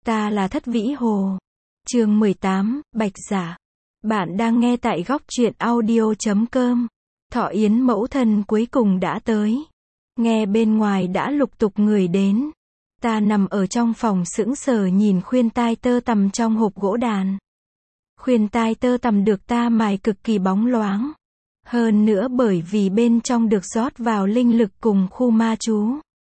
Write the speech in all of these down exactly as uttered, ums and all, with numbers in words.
Ta là Thất Vĩ Hồ. Chương mười tám, Bạch Giả. Bạn đang nghe tại góc truyện audio chấm com. Thọ yến mẫu thân cuối cùng đã tới. Nghe bên ngoài đã lục tục người đến. Ta nằm ở trong phòng sững sờ nhìn khuyên tai tơ tằm trong hộp gỗ đàn. Khuyên tai tơ tằm được ta mài cực kỳ bóng loáng. Hơn nữa bởi vì bên trong được rót vào linh lực cùng khu ma chú.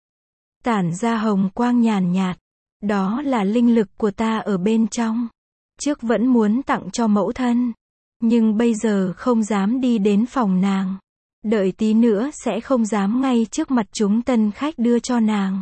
Tản ra hồng quang nhàn nhạt. Đó là linh lực của ta ở bên trong. Trước vẫn muốn tặng cho mẫu thân. Nhưng bây giờ không dám đi đến phòng nàng. Đợi tí nữa sẽ không dám ngay trước mặt chúng tân khách đưa cho nàng.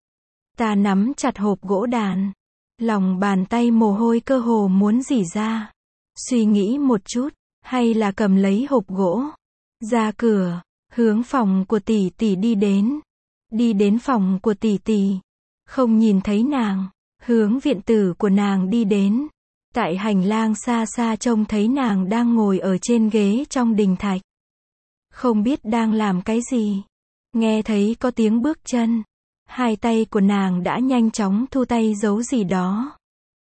Ta nắm chặt hộp gỗ đàn. Lòng bàn tay mồ hôi cơ hồ muốn rỉ ra. Suy nghĩ một chút, hay là cầm lấy hộp gỗ. Ra cửa, hướng phòng của tỷ tỷ đi đến. Đi đến phòng của tỷ tỷ. Không nhìn thấy nàng, hướng viện tử của nàng đi đến. Tại hành lang xa xa trông thấy nàng đang ngồi ở trên ghế trong đình thạch. Không biết đang làm cái gì. Nghe thấy có tiếng bước chân. Hai tay của nàng đã nhanh chóng thu tay giấu gì đó.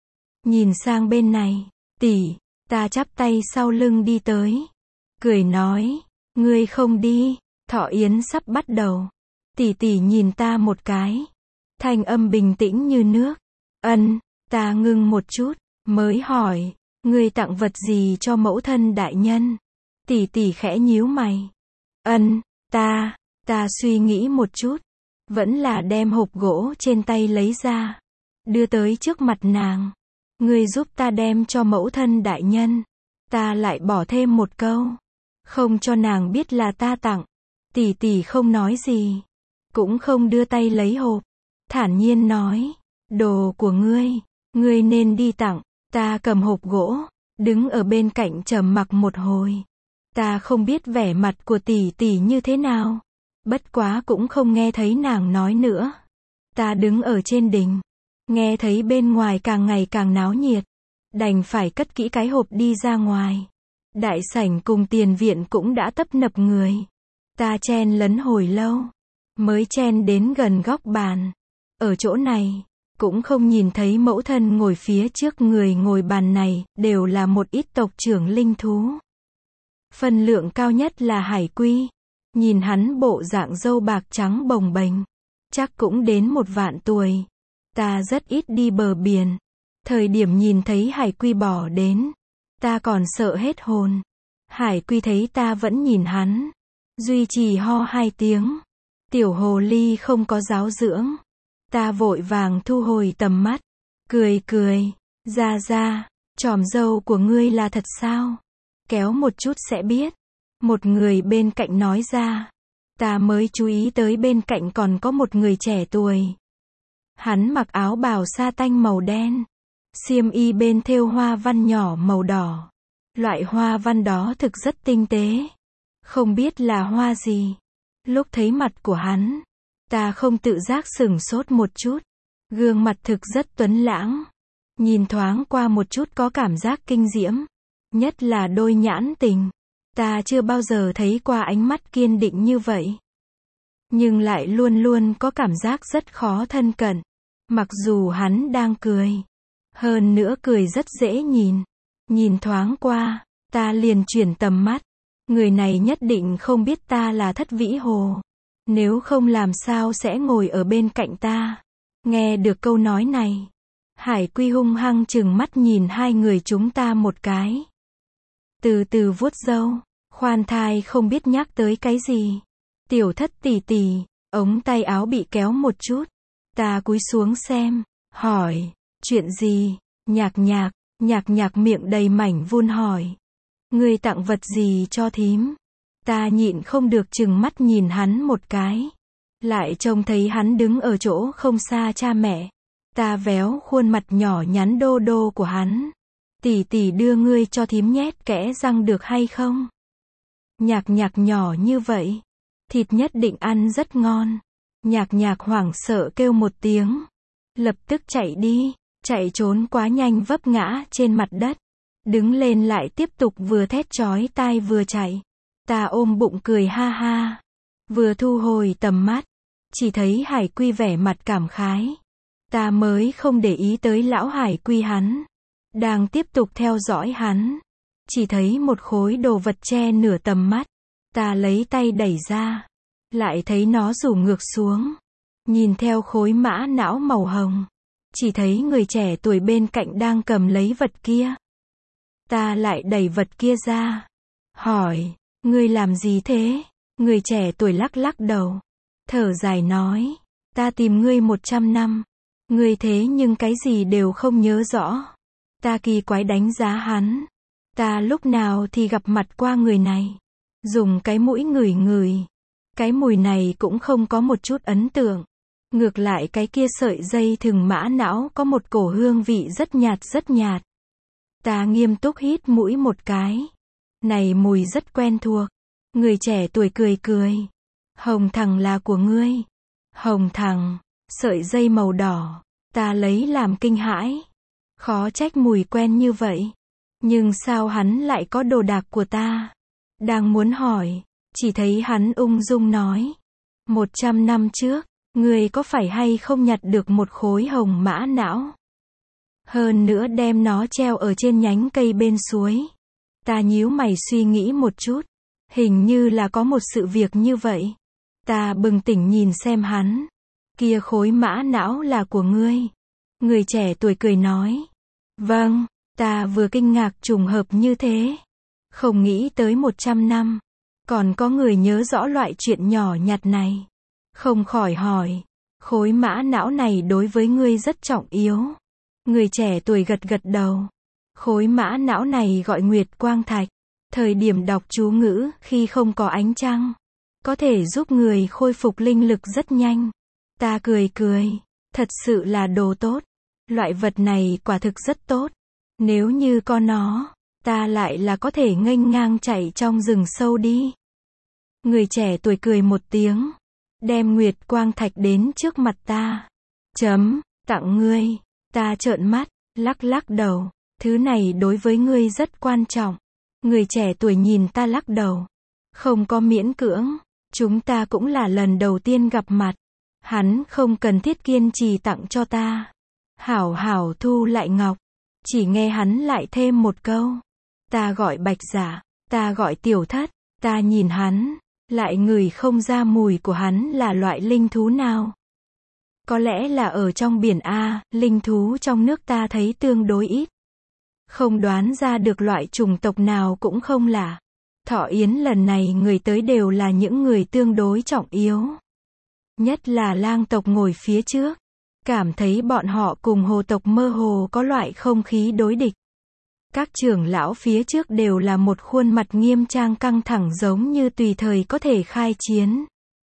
Nhìn sang bên này, tỷ, ta chắp tay sau lưng đi tới. Cười nói, ngươi không đi, thọ yến sắp bắt đầu. Tỷ tỷ nhìn ta một cái. Thanh âm bình tĩnh như nước. Ân, ta ngưng một chút, mới hỏi, ngươi tặng vật gì cho mẫu thân đại nhân? Tỷ tỷ khẽ nhíu mày. Ân, ta, ta suy nghĩ một chút. Vẫn là đem hộp gỗ trên tay lấy ra. Đưa tới trước mặt nàng. Ngươi giúp ta đem cho mẫu thân đại nhân. Ta lại bỏ thêm một câu. Không cho nàng biết là ta tặng. Tỷ tỷ không nói gì. Cũng không đưa tay lấy hộp. Thản nhiên nói. Đồ của ngươi. Ngươi nên đi tặng. Ta cầm hộp gỗ. Đứng ở bên cạnh trầm mặc một hồi. Ta không biết vẻ mặt của tỷ tỷ như thế nào. Bất quá cũng không nghe thấy nàng nói nữa. Ta đứng ở trên đỉnh. Nghe thấy bên ngoài càng ngày càng náo nhiệt. Đành phải cất kỹ cái hộp đi ra ngoài. Đại sảnh cùng tiền viện cũng đã tấp nập người. Ta chen lấn hồi lâu. Mới chen đến gần góc bàn. Ở chỗ này, cũng không nhìn thấy mẫu thân ngồi phía trước người ngồi bàn này, đều là một ít tộc trưởng linh thú. Phần lượng cao nhất là Hải Quy. Nhìn hắn bộ dạng râu bạc trắng bồng bềnh. Chắc cũng đến một vạn tuổi. Ta rất ít đi bờ biển. Thời điểm nhìn thấy Hải Quy bỏ đến. Ta còn sợ hết hồn. Hải Quy thấy ta vẫn nhìn hắn. Duy trì ho hai tiếng. Tiểu hồ ly không có giáo dưỡng. Ta vội vàng thu hồi tầm mắt. Cười cười. Ra ra. Chòm râu của ngươi là thật sao? Kéo một chút sẽ biết. Một người bên cạnh nói ra. Ta mới chú ý tới bên cạnh còn có một người trẻ tuổi. Hắn mặc áo bào sa tanh màu đen. Xiêm y bên thêu hoa văn nhỏ màu đỏ. Loại hoa văn đó thực rất tinh tế. Không biết là hoa gì. Lúc thấy mặt của hắn, ta không tự giác sửng sốt một chút. Gương mặt thực rất tuấn lãng. Nhìn thoáng qua một chút có cảm giác kinh diễm. Nhất là đôi nhãn tình. Ta chưa bao giờ thấy qua ánh mắt kiên định như vậy. Nhưng lại luôn luôn có cảm giác rất khó thân cận. Mặc dù hắn đang cười. Hơn nữa cười rất dễ nhìn. Nhìn thoáng qua, ta liền chuyển tầm mắt. Người này nhất định không biết ta là Thất Vĩ Hồ. Nếu không làm sao sẽ ngồi ở bên cạnh ta. Nghe được câu nói này. Hải Quy hung hăng chừng mắt nhìn hai người chúng ta một cái. Từ từ vuốt râu. Khoan thai không biết nhắc tới cái gì. Tiểu Thất tỷ tỷ, ống tay áo bị kéo một chút. Ta cúi xuống xem, hỏi, chuyện gì? Nhạc nhạc, nhạc nhạc miệng đầy mảnh vun hỏi. Ngươi tặng vật gì cho thím? Ta nhịn không được chừng mắt nhìn hắn một cái. Lại trông thấy hắn đứng ở chỗ không xa cha mẹ. Ta véo khuôn mặt nhỏ nhắn đô đô của hắn. Tỷ tỷ đưa ngươi cho thím nhét kẽ răng được hay không? Nhạc nhạc nhỏ như vậy. Thịt nhất định ăn rất ngon. Nhạc nhạc hoảng sợ kêu một tiếng. Lập tức chạy đi. Chạy trốn quá nhanh vấp ngã trên mặt đất. Đứng lên lại tiếp tục vừa thét chói tai vừa chạy. Ta ôm bụng cười ha ha. Vừa thu hồi tầm mắt. Chỉ thấy Hải Quy vẻ mặt cảm khái. Ta mới không để ý tới lão hải quy hắn. Đang tiếp tục theo dõi hắn. Chỉ thấy một khối đồ vật che nửa tầm mắt. Ta lấy tay đẩy ra. Lại thấy nó rủ ngược xuống. Nhìn theo khối mã não màu hồng. Chỉ thấy người trẻ tuổi bên cạnh đang cầm lấy vật kia. Ta lại đẩy vật kia ra. Hỏi, ngươi làm gì thế? Người trẻ tuổi lắc lắc đầu. Thở dài nói, ta tìm ngươi một trăm năm. Ngươi thế nhưng cái gì đều không nhớ rõ. Ta kỳ quái đánh giá hắn. Ta lúc nào thì gặp mặt qua người này. Dùng cái mũi ngửi ngửi. Cái mùi này cũng không có một chút ấn tượng. Ngược lại cái kia sợi dây thừng mã não có một cổ hương vị rất nhạt rất nhạt. Ta nghiêm túc hít mũi một cái. Này mùi rất quen thuộc. Người trẻ tuổi cười cười. Hồng thằng là của ngươi. Hồng thằng, sợi dây màu đỏ. Ta lấy làm kinh hãi. Khó trách mùi quen như vậy. Nhưng sao hắn lại có đồ đạc của ta? Đang muốn hỏi, chỉ thấy hắn ung dung nói. Một trăm năm trước, ngươi có phải hay không nhặt được một khối hồng mã não? Hơn nữa đem nó treo ở trên nhánh cây bên suối. Ta nhíu mày suy nghĩ một chút. Hình như là có một sự việc như vậy. Ta bừng tỉnh nhìn xem hắn. Kia khối mã não là của ngươi. Người trẻ tuổi cười nói. Vâng, ta vừa kinh ngạc trùng hợp như thế. Không nghĩ tới một trăm năm. Còn có người nhớ rõ loại chuyện nhỏ nhặt này. Không khỏi hỏi. Khối mã não này đối với ngươi rất trọng yếu. Người trẻ tuổi gật gật đầu. Khối mã não này gọi Nguyệt Quang Thạch. Thời điểm đọc chú ngữ khi không có ánh trăng. Có thể giúp người khôi phục linh lực rất nhanh. Ta cười cười. Thật sự là đồ tốt. Loại vật này quả thực rất tốt. Nếu như có nó, ta lại là có thể nghênh ngang chạy trong rừng sâu đi. Người trẻ tuổi cười một tiếng. Đem Nguyệt Quang Thạch đến trước mặt ta. Chấm, tặng ngươi. Ta trợn mắt, lắc lắc đầu. Thứ này đối với ngươi rất quan trọng. Người trẻ tuổi nhìn ta lắc đầu. Không có miễn cưỡng. Chúng ta cũng là lần đầu tiên gặp mặt. Hắn không cần thiết kiên trì tặng cho ta. Hảo hảo thu lại ngọc. Chỉ nghe hắn lại thêm một câu. Ta gọi Bạch Giả. Ta gọi Tiểu Thất. Ta nhìn hắn. Lại ngửi không ra mùi của hắn là loại linh thú nào. Có lẽ là ở trong biển A, linh thú trong nước ta thấy tương đối ít. Không đoán ra được loại chủng tộc nào cũng không lạ. Thọ Yến lần này người tới đều là những người tương đối trọng yếu. Nhất là lang tộc ngồi phía trước. Cảm thấy bọn họ cùng hồ tộc mơ hồ có loại không khí đối địch. Các trưởng lão phía trước đều là một khuôn mặt nghiêm trang căng thẳng giống như tùy thời có thể khai chiến.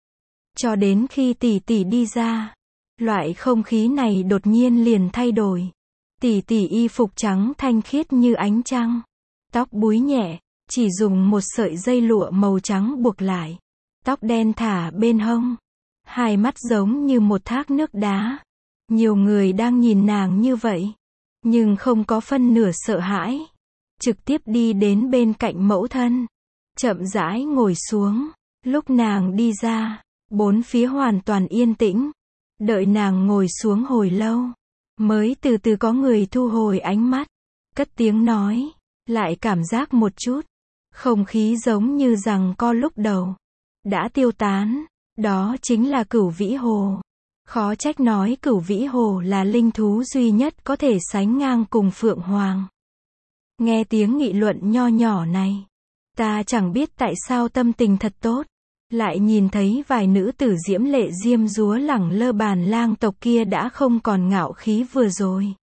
Cho đến khi tỷ tỷ đi ra. Loại không khí này đột nhiên liền thay đổi. Tỷ tỷ y phục trắng thanh khiết như ánh trăng. Tóc búi nhẹ, chỉ dùng một sợi dây lụa màu trắng buộc lại. Tóc đen thả bên hông. Hai mắt giống như một thác nước đá. Nhiều người đang nhìn nàng như vậy. Nhưng không có phân nửa sợ hãi. Trực tiếp đi đến bên cạnh mẫu thân. Chậm rãi ngồi xuống. Lúc nàng đi ra, bốn phía hoàn toàn yên tĩnh. Đợi nàng ngồi xuống hồi lâu. Mới từ từ có người thu hồi ánh mắt. Cất tiếng nói. Lại cảm giác một chút. Không khí giống như rằng co lúc đầu. Đã tiêu tán. Đó chính là Cửu Vĩ Hồ. Khó trách nói Cửu Vĩ Hồ là linh thú duy nhất có thể sánh ngang cùng Phượng Hoàng. Nghe tiếng nghị luận nho nhỏ này. Ta chẳng biết tại sao tâm tình thật tốt. Lại nhìn thấy vài nữ tử diễm lệ diêm dúa lẳng lơ bàn lang tộc kia đã không còn ngạo khí vừa rồi.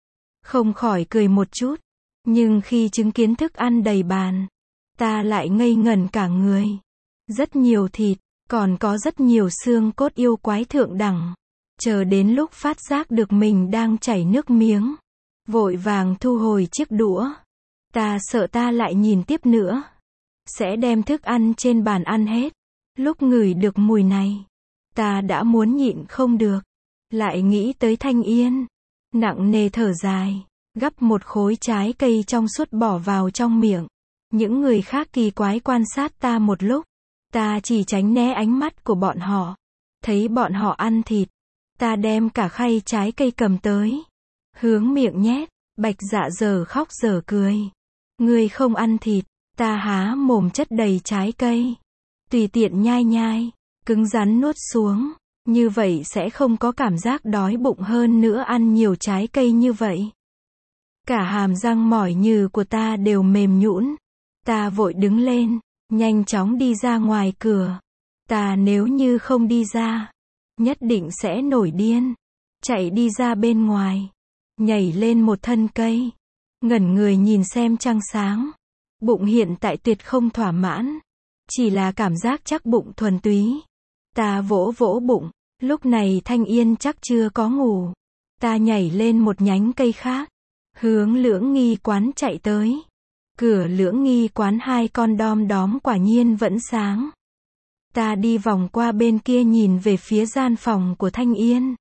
Không khỏi cười một chút. Nhưng khi chứng kiến thức ăn đầy bàn. Ta lại ngây ngẩn cả người. Rất nhiều thịt. Còn có rất nhiều xương cốt yêu quái thượng đẳng. Chờ đến lúc phát giác được mình đang chảy nước miếng. Vội vàng thu hồi chiếc đũa. Ta sợ ta lại nhìn tiếp nữa. Sẽ đem thức ăn trên bàn ăn hết. Lúc ngửi được mùi này. Ta đã muốn nhịn không được. Lại nghĩ tới Thanh Yên. Nặng nề thở dài. Gắp một khối trái cây trong suốt bỏ vào trong miệng. Những người khác kỳ quái quan sát ta một lúc. Ta chỉ tránh né ánh mắt của bọn họ. Thấy bọn họ ăn thịt. Ta đem cả khay trái cây cầm tới. Hướng miệng nhét, Bạch Dạ giờ khóc giờ cười. Ngươi không ăn thịt, ta há mồm chất đầy trái cây. Tùy tiện nhai nhai, cứng rắn nuốt xuống. Như vậy sẽ không có cảm giác đói bụng, hơn nữa ăn nhiều trái cây như vậy. Cả hàm răng mỏi nhừ của ta đều mềm nhũn. Ta vội đứng lên, nhanh chóng đi ra ngoài cửa. Ta nếu như không đi ra, nhất định sẽ nổi điên. Chạy đi ra bên ngoài, nhảy lên một thân cây, ngẩn người nhìn xem trăng sáng. Bụng hiện tại tuyệt không thỏa mãn, chỉ là cảm giác chắc bụng thuần túy. Ta vỗ vỗ bụng, lúc này Thanh Yên chắc chưa có ngủ. Ta nhảy lên một nhánh cây khác, hướng Lưỡng Nghi quán chạy tới. Cửa Lưỡng Nghi quán hai con đom đóm quả nhiên vẫn sáng. Ta đi vòng qua bên kia nhìn về phía gian phòng của Thanh Yên.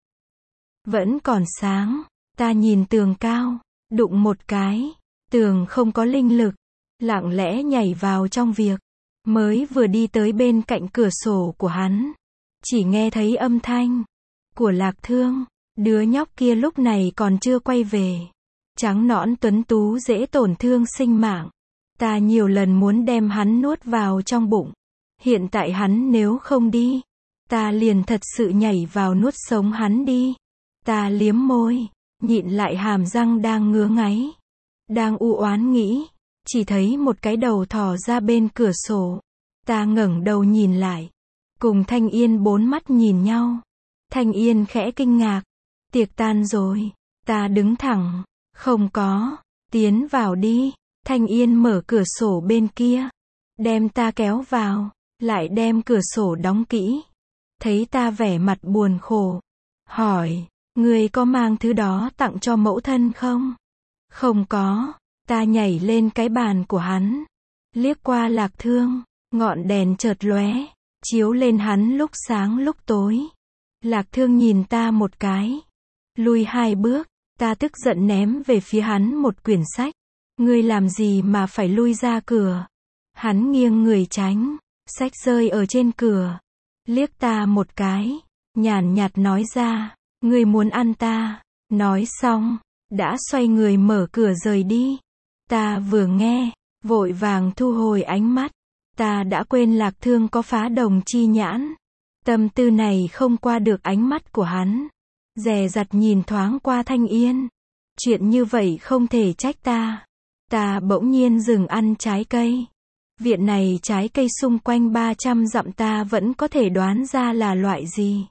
Vẫn còn sáng. Ta nhìn tường cao, đụng một cái, tường không có linh lực, lặng lẽ nhảy vào trong việc. Mới vừa đi tới bên cạnh cửa sổ của hắn, chỉ nghe thấy âm thanh của Lạc Thương. Đứa nhóc kia lúc này còn chưa quay về. Trắng nõn tuấn tú dễ tổn thương sinh mạng. Ta nhiều lần muốn đem hắn nuốt vào trong bụng. Hiện tại hắn nếu không đi, ta liền thật sự nhảy vào nuốt sống hắn đi. Ta liếm môi, nhịn lại hàm răng đang ngứa ngáy. Đang u oán nghĩ, chỉ thấy một cái đầu thò ra bên cửa sổ. Ta ngẩng đầu nhìn lại, cùng Thanh Yên bốn mắt nhìn nhau. Thanh Yên khẽ kinh ngạc. Tiệc tan rồi. Ta đứng thẳng. Không có. Tiến vào đi. Thanh Yên mở cửa sổ bên kia, đem ta kéo vào, lại đem cửa sổ đóng kỹ. Thấy ta vẻ mặt buồn khổ, hỏi, ngươi có mang thứ đó tặng cho mẫu thân không? Không có. Ta nhảy lên cái bàn của hắn, liếc qua Lạc Thương, ngọn đèn chợt lóe, chiếu lên hắn lúc sáng lúc tối. Lạc Thương nhìn ta một cái, lui hai bước. Ta tức giận ném về phía hắn một quyển sách. Ngươi làm gì mà phải lui ra cửa? Hắn nghiêng người tránh, sách rơi ở trên cửa. Liếc ta một cái, nhàn nhạt nói ra, ngươi muốn ăn ta. Nói xong, đã xoay người mở cửa rời đi. Ta vừa nghe, vội vàng thu hồi ánh mắt. Ta đã quên Lạc Thương có phá đồng chi nhãn. Tâm tư này không qua được ánh mắt của hắn. Dè dặt nhìn thoáng qua Thanh Yên. Chuyện như vậy không thể trách ta. Ta bỗng nhiên dừng ăn trái cây. Viện này trái cây xung quanh ba trăm dặm ta vẫn có thể đoán ra là loại gì.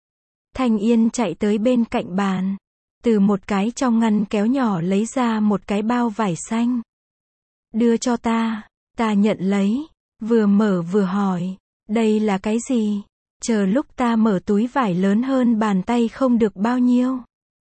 Thanh Yên chạy tới bên cạnh bàn. Từ một cái trong ngăn kéo nhỏ lấy ra một cái bao vải xanh. Đưa cho ta. Ta nhận lấy. Vừa mở vừa hỏi. Đây là cái gì? Chờ lúc ta mở túi vải lớn hơn bàn tay không được bao nhiêu.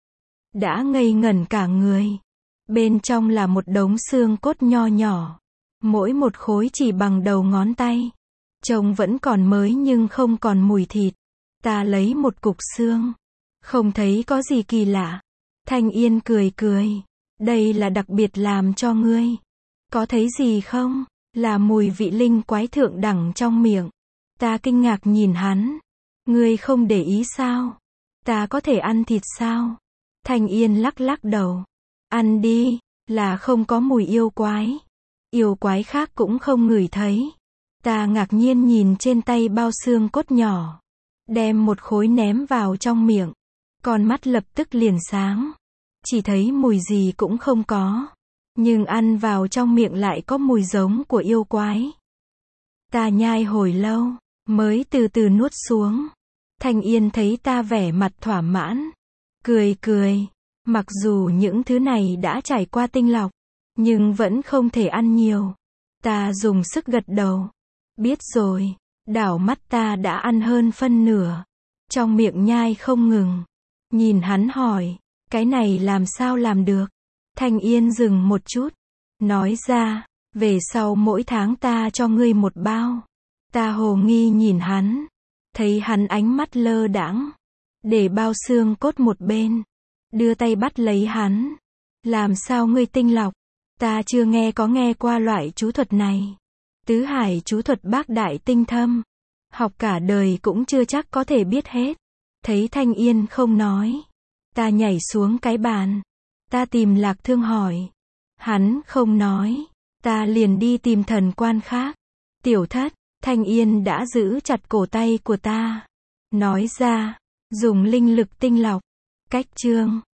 Đã ngây ngẩn cả người. Bên trong là một đống xương cốt nho nhỏ. Mỗi một khối chỉ bằng đầu ngón tay. Trông vẫn còn mới nhưng không còn mùi thịt. Ta lấy một cục xương. Không thấy có gì kỳ lạ. Thanh Yên cười cười. Đây là đặc biệt làm cho ngươi. Có thấy gì không? Là mùi vị linh quái thượng đẳng trong miệng. Ta kinh ngạc nhìn hắn. Ngươi không để ý sao? Ta có thể ăn thịt sao? Thanh Yên lắc lắc đầu. Ăn đi, là không có mùi yêu quái. Yêu quái khác cũng không ngửi thấy. Ta ngạc nhiên nhìn trên tay bao xương cốt nhỏ. Đem một khối ném vào trong miệng. Con mắt lập tức liền sáng. Chỉ thấy mùi gì cũng không có. Nhưng ăn vào trong miệng lại có mùi giống của yêu quái. Ta nhai hồi lâu, mới từ từ nuốt xuống. Thanh Yên thấy ta vẻ mặt thỏa mãn. Cười cười. Mặc dù những thứ này đã trải qua tinh lọc, nhưng vẫn không thể ăn nhiều. Ta dùng sức gật đầu. Biết rồi. Đảo mắt ta đã ăn hơn phân nửa. Trong miệng nhai không ngừng. Nhìn hắn hỏi. Cái này làm sao làm được? Thanh Yên dừng một chút. Nói ra. Về sau mỗi tháng ta cho ngươi một bao. Ta hồ nghi nhìn hắn. Thấy hắn ánh mắt lơ đãng. Để bao xương cốt một bên. Đưa tay bắt lấy hắn. Làm sao ngươi tinh lọc? Ta chưa nghe có nghe qua loại chú thuật này. Tứ hải chú thuật bác đại tinh thâm. Học cả đời cũng chưa chắc có thể biết hết. Thấy Thanh Yên không nói. Ta nhảy xuống cái bàn. Ta tìm Lạc Thương hỏi. Hắn không nói. Ta liền đi tìm thần quan khác. Tiểu thất, Thanh Yên đã giữ chặt cổ tay của ta. Nói ra, dùng linh lực tinh lọc. Cách chương